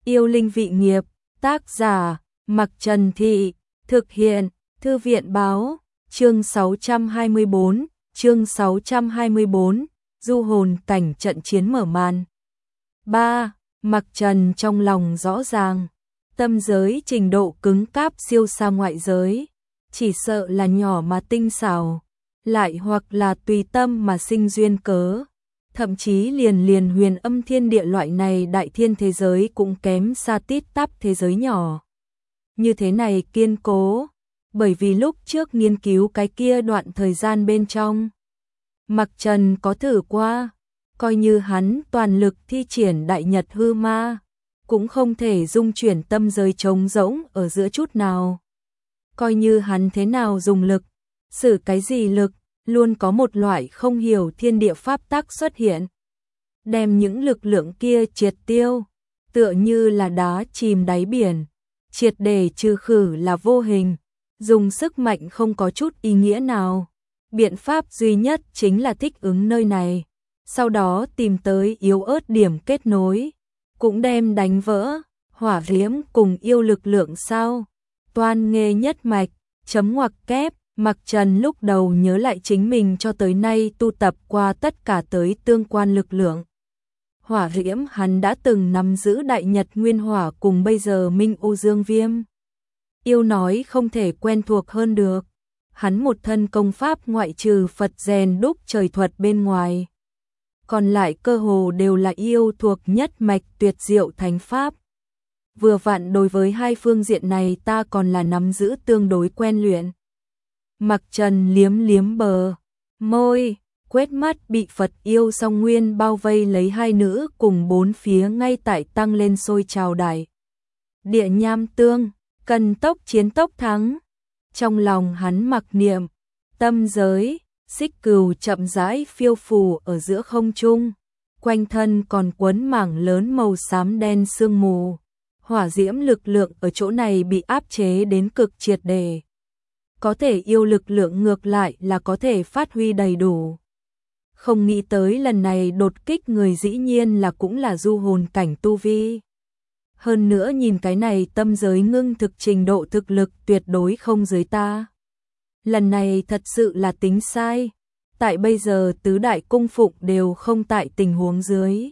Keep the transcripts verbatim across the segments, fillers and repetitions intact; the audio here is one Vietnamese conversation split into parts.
Yêu linh vị nghiệp, tác giả, Mặc Trần Thị, thực hiện, Thư viện báo, chương sáu trăm hai mươi bốn, chương sáu trăm hai mươi bốn, du hồn cảnh trận chiến mở màn. ba. Mặc Trần trong lòng rõ ràng, tâm giới trình độ cứng cáp siêu xa ngoại giới, chỉ sợ là nhỏ mà tinh xảo, lại hoặc là tùy tâm mà sinh duyên cớ. Thậm chí liền liền huyền âm thiên địa loại này đại thiên thế giới cũng kém xa tít tắp thế giới nhỏ. Như thế này kiên cố, bởi vì lúc trước nghiên cứu cái kia đoạn thời gian bên trong. Mặc Trần có thử qua, coi như hắn toàn lực thi triển đại nhật hư ma, cũng không thể dung chuyển tâm giới trống rỗng ở giữa chút nào. Coi như hắn thế nào dùng lực, sử cái gì lực, luôn có một loại không hiểu thiên địa pháp tắc xuất hiện, đem những lực lượng kia triệt tiêu, tựa như là đá chìm đáy biển, triệt để trừ khử là vô hình, dùng sức mạnh không có chút ý nghĩa nào. Biện pháp duy nhất chính là thích ứng nơi này, sau đó tìm tới yếu ớt điểm kết nối, cũng đem đánh vỡ, hỏa diễm cùng yêu lực lượng sao, toan nghê nhất mạch, chấm ngoặc kép. Mặc Trần lúc đầu nhớ lại chính mình cho tới nay tu tập qua tất cả tới tương quan lực lượng. Hỏa diễm hắn đã từng nắm giữ đại nhật nguyên hỏa cùng bây giờ minh ô dương viêm. Yêu nói không thể quen thuộc hơn được. Hắn một thân công pháp ngoại trừ Phật rèn đúc trời thuật bên ngoài. Còn lại cơ hồ đều là yêu thuộc nhất mạch tuyệt diệu thánh pháp. Vừa vặn đối với hai phương diện này ta còn là nắm giữ tương đối quen luyện. Mặc Trần liếm liếm bờ môi, quét mắt bị Phật yêu song nguyên bao vây lấy hai nữ cùng bốn phía ngay tại tăng lên sôi trào đại. Địa nham tương, cần tốc chiến tốc thắng. Trong lòng hắn mặc niệm, tâm giới, xích cừu chậm rãi phiêu phù ở giữa không trung, quanh thân còn quấn mảng lớn màu xám đen sương mù. Hỏa diễm lực lượng ở chỗ này bị áp chế đến cực triệt để. Có thể yêu lực lượng ngược lại là có thể phát huy đầy đủ. Không nghĩ tới lần này đột kích người dĩ nhiên là cũng là du hồn cảnh tu vi. Hơn nữa nhìn cái này tâm giới ngưng thực trình độ thực lực tuyệt đối không dưới ta. Lần này thật sự là tính sai. Tại bây giờ tứ đại cung phụng đều không tại tình huống dưới.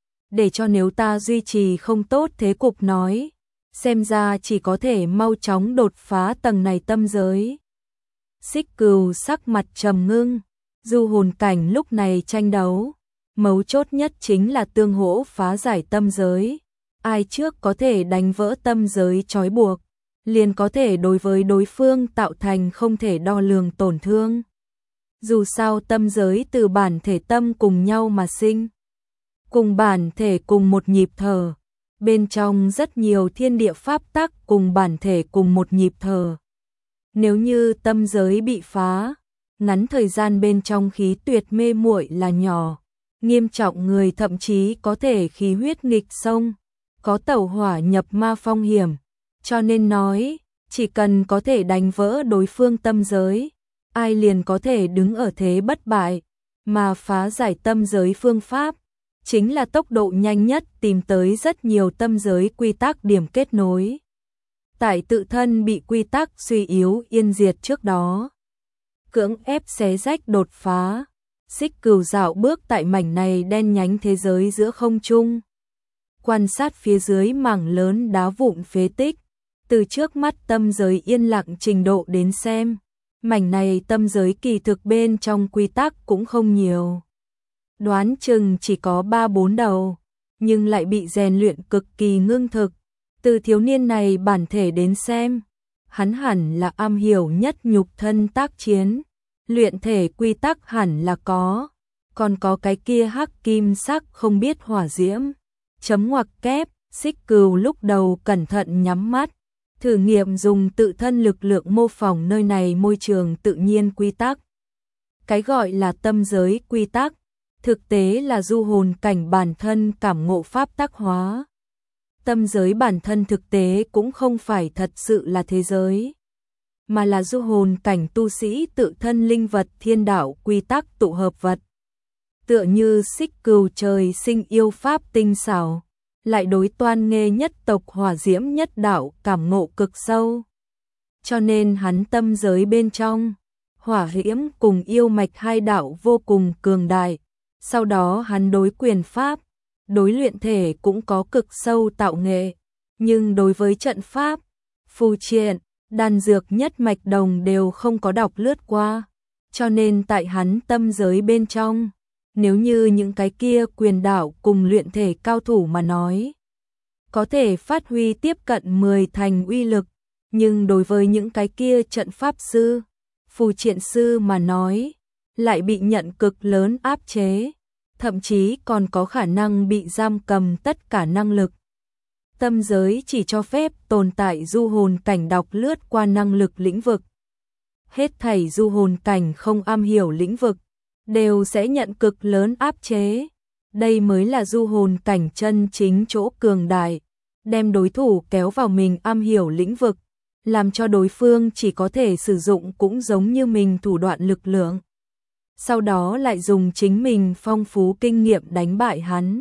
Để cho nếu ta duy trì không tốt thế cục nói. Xem ra chỉ có thể mau chóng đột phá tầng này tâm giới. Xích cừu sắc mặt trầm ngưng, du hồn cảnh lúc này tranh đấu, mấu chốt nhất chính là tương hỗ phá giải tâm giới. Ai trước có thể đánh vỡ tâm giới trói buộc, liền có thể đối với đối phương tạo thành không thể đo lường tổn thương. Dù sao tâm giới từ bản thể tâm cùng nhau mà sinh, cùng bản thể cùng một nhịp thở. Bên trong rất nhiều thiên địa pháp tắc cùng bản thể cùng một nhịp thở. Nếu như tâm giới bị phá, ngắn thời gian bên trong khí tuyệt mê muội là nhỏ, nghiêm trọng người thậm chí có thể khí huyết nghịch sông, có tẩu hỏa nhập ma phong hiểm. Cho nên nói, chỉ cần có thể đánh vỡ đối phương tâm giới, ai liền có thể đứng ở thế bất bại, mà phá giải tâm giới phương pháp. Chính là tốc độ nhanh nhất tìm tới rất nhiều tâm giới quy tắc điểm kết nối. Tại tự thân bị quy tắc suy yếu yên diệt trước đó. Cưỡng ép xé rách đột phá. Xích cừu dạo bước tại mảnh này đen nhánh thế giới giữa không trung. Quan sát phía dưới mảng lớn đá vụn phế tích. Từ trước mắt tâm giới yên lặng trình độ đến xem. Mảnh này tâm giới kỳ thực bên trong quy tắc cũng không nhiều. Đoán chừng chỉ có ba bốn đầu, nhưng lại bị rèn luyện cực kỳ ngưng thực. Từ thiếu niên này bản thể đến xem, hắn hẳn là am hiểu nhất nhục thân tác chiến, luyện thể quy tắc hẳn là có, còn có cái kia hắc kim sắc không biết hỏa diễm. Chấm ngoặc kép, xích cừu lúc đầu cẩn thận nhắm mắt, thử nghiệm dùng tự thân lực lượng mô phỏng nơi này môi trường tự nhiên quy tắc. Cái gọi là tâm giới quy tắc, thực tế là du hồn cảnh bản thân cảm ngộ pháp tắc hóa. Tâm giới bản thân thực tế cũng không phải thật sự là thế giới, mà là du hồn cảnh tu sĩ tự thân linh vật thiên đạo quy tắc tụ hợp vật. Tựa như xích cừu trời sinh yêu pháp tinh xảo, lại đối Toan Nghê nhất tộc hỏa diễm nhất đạo cảm ngộ cực sâu. Cho nên hắn tâm giới bên trong, hỏa diễm cùng yêu mạch hai đạo vô cùng cường đại. Sau đó hắn đối quyền pháp, đối luyện thể cũng có cực sâu tạo nghệ, nhưng đối với trận pháp, phù triện, đan dược nhất mạch đồng đều không có đọc lướt qua. Cho nên tại hắn tâm giới bên trong, nếu như những cái kia quyền đạo cùng luyện thể cao thủ mà nói, có thể phát huy tiếp cận mười thành uy lực, nhưng đối với những cái kia trận pháp sư, phù triện sư mà nói, lại bị nhận cực lớn áp chế, thậm chí còn có khả năng bị giam cầm tất cả năng lực. Tâm giới chỉ cho phép tồn tại du hồn cảnh đọc lướt qua năng lực lĩnh vực. Hết thảy du hồn cảnh không am hiểu lĩnh vực, đều sẽ nhận cực lớn áp chế. Đây mới là du hồn cảnh chân chính chỗ cường đại, đem đối thủ kéo vào mình am hiểu lĩnh vực, làm cho đối phương chỉ có thể sử dụng cũng giống như mình thủ đoạn lực lượng. Sau đó lại dùng chính mình phong phú kinh nghiệm đánh bại hắn.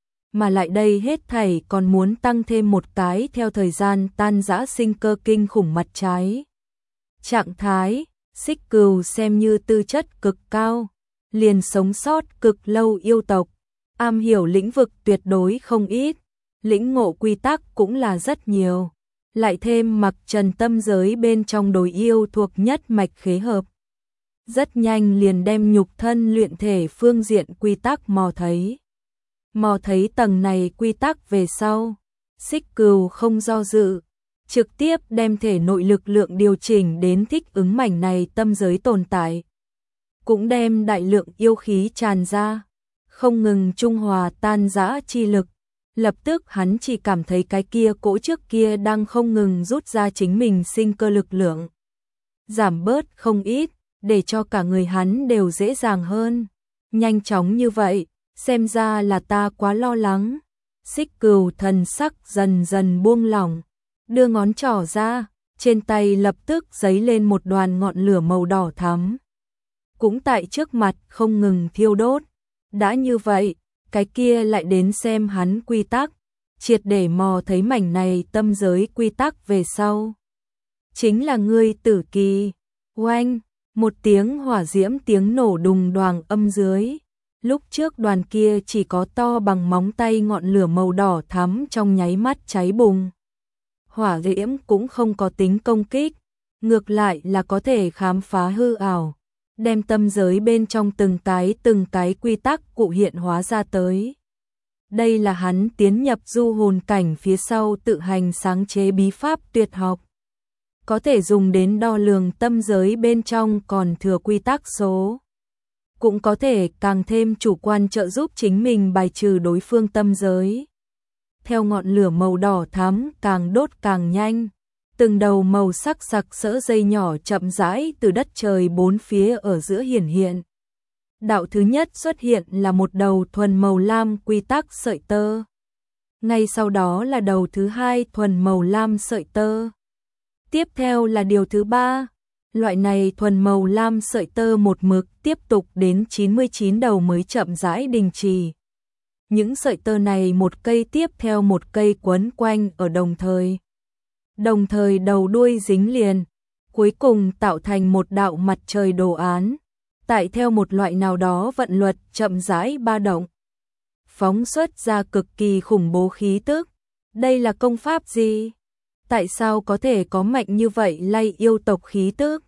Mà lại đây hết thảy còn muốn tăng thêm một cái theo thời gian tan rã sinh cơ kinh khủng mặt trái. Trạng thái, Xích Cừu xem như tư chất cực cao, liền sống sót cực lâu yêu tộc, am hiểu lĩnh vực tuyệt đối không ít, lĩnh ngộ quy tắc cũng là rất nhiều. Lại thêm mặc trần tâm giới bên trong đối yêu thuộc nhất mạch khế hợp. Rất nhanh liền đem nhục thân luyện thể phương diện quy tắc mò thấy. Mò thấy tầng này quy tắc về sau, Xích Cừu không do dự, trực tiếp đem thể nội lực lượng điều chỉnh đến thích ứng mảnh này tâm giới tồn tại. Cũng đem đại lượng yêu khí tràn ra, không ngừng trung hòa tan rã chi lực. Lập tức hắn chỉ cảm thấy cái kia cỗ trước kia đang không ngừng rút ra chính mình sinh cơ lực lượng. Giảm bớt không ít, để cho cả người hắn đều dễ dàng hơn. Nhanh chóng như vậy, xem ra là ta quá lo lắng. Xích Cừu thần sắc dần dần buông lỏng, đưa ngón trỏ ra, trên tay lập tức giấy lên một đoàn ngọn lửa màu đỏ thắm. Cũng tại trước mặt không ngừng thiêu đốt. Đã như vậy, cái kia lại đến xem hắn quy tắc, triệt để mò thấy mảnh này tâm giới quy tắc về sau. Chính là ngươi Tử Kỳ. Oanh, một tiếng hỏa diễm tiếng nổ đùng đoàng âm dưới. Lúc trước đoàn kia chỉ có to bằng móng tay ngọn lửa màu đỏ thắm trong nháy mắt cháy bùng. Hỏa diễm cũng không có tính công kích, ngược lại là có thể khám phá hư ảo, đem tâm giới bên trong từng cái từng cái quy tắc cụ hiện hóa ra tới. Đây là hắn tiến nhập du hồn cảnh phía sau tự hành sáng chế bí pháp tuyệt học. Có thể dùng đến đo lường tâm giới bên trong còn thừa quy tắc số. Cũng có thể càng thêm chủ quan trợ giúp chính mình bài trừ đối phương tâm giới. Theo ngọn lửa màu đỏ thắm càng đốt càng nhanh. Từng đầu màu sắc sặc sỡ dây nhỏ chậm rãi từ đất trời bốn phía ở giữa hiển hiện. Đạo thứ nhất xuất hiện là một đầu thuần màu lam quy tắc sợi tơ. Ngay sau đó là đầu thứ hai thuần màu lam sợi tơ. Tiếp theo là điều thứ ba. Loại này thuần màu lam sợi tơ một mực tiếp tục đến chín mươi chín đầu mới chậm rãi đình chỉ. Những sợi tơ này một cây tiếp theo một cây quấn quanh ở đồng thời. Đồng thời đầu đuôi dính liền, cuối cùng tạo thành một đạo mặt trời đồ án, tại theo một loại nào đó vận luật chậm rãi ba động. Phóng xuất ra cực kỳ khủng bố khí tức. Đây là công pháp gì? Tại sao có thể có mạnh như vậy lay yêu tộc khí tức?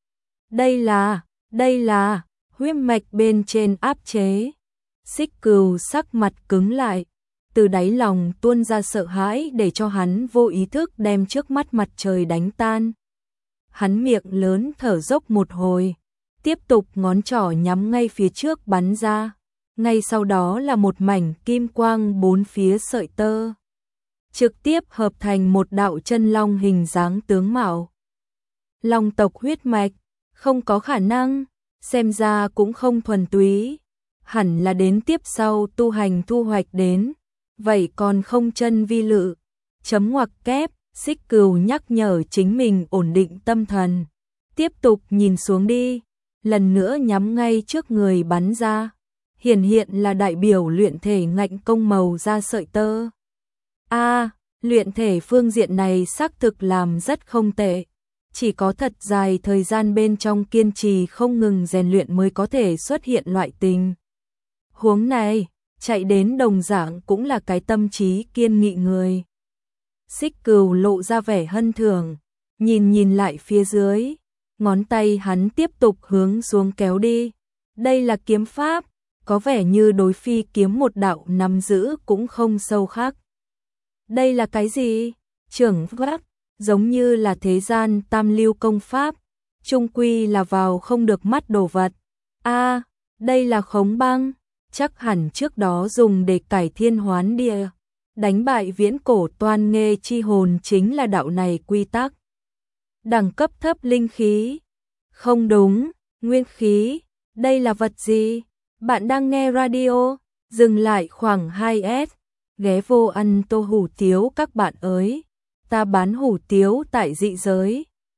Đây là, đây là, huyết mạch bên trên áp chế. Xích Cừu sắc mặt cứng lại, từ đáy lòng tuôn ra sợ hãi để cho hắn vô ý thức đem trước mắt mặt trời đánh tan. Hắn miệng lớn thở dốc một hồi, tiếp tục ngón trỏ nhắm ngay phía trước bắn ra. Ngay sau đó là một mảnh kim quang bốn phía sợi tơ. Trực tiếp hợp thành một đạo chân long hình dáng tướng mạo. Long tộc huyết mạch, không có khả năng, xem ra cũng không thuần túy. Hẳn là đến tiếp sau tu hành thu hoạch đến. Vậy còn không chân vi lự. Chấm ngoặc kép, Xích Cừu nhắc nhở chính mình ổn định tâm thần. Tiếp tục nhìn xuống đi. Lần nữa nhắm ngay trước người bắn ra. Hiển hiện là đại biểu luyện thể ngạnh công màu ra sợi tơ. A, luyện thể phương diện này xác thực làm rất không tệ. Chỉ có thật dài thời gian bên trong kiên trì không ngừng rèn luyện mới có thể xuất hiện loại tình huống này, chạy đến đồng dạng cũng là cái tâm trí kiên nghị người. Xích Cừu lộ ra vẻ hân thường, nhìn nhìn lại phía dưới, ngón tay hắn tiếp tục hướng xuống kéo đi. Đây là kiếm pháp, có vẻ như đối phi kiếm một đạo nắm giữ cũng không sâu khác. Đây là cái gì? Trưởng pháp, giống như là thế gian tam lưu công pháp, chung quy là vào không được mắt đồ vật. A, đây là khống băng, chắc hẳn trước đó dùng để cải thiên hoán địa, đánh bại viễn cổ toan nghê chi hồn chính là đạo này quy tắc. Đẳng cấp thấp linh khí. Không đúng, nguyên khí, đây là vật gì? Bạn đang nghe radio, dừng lại khoảng hai S, ghé vô ăn tô hủ tiếu các bạn ơi. Ta bán hủ tiếu tại dị giới.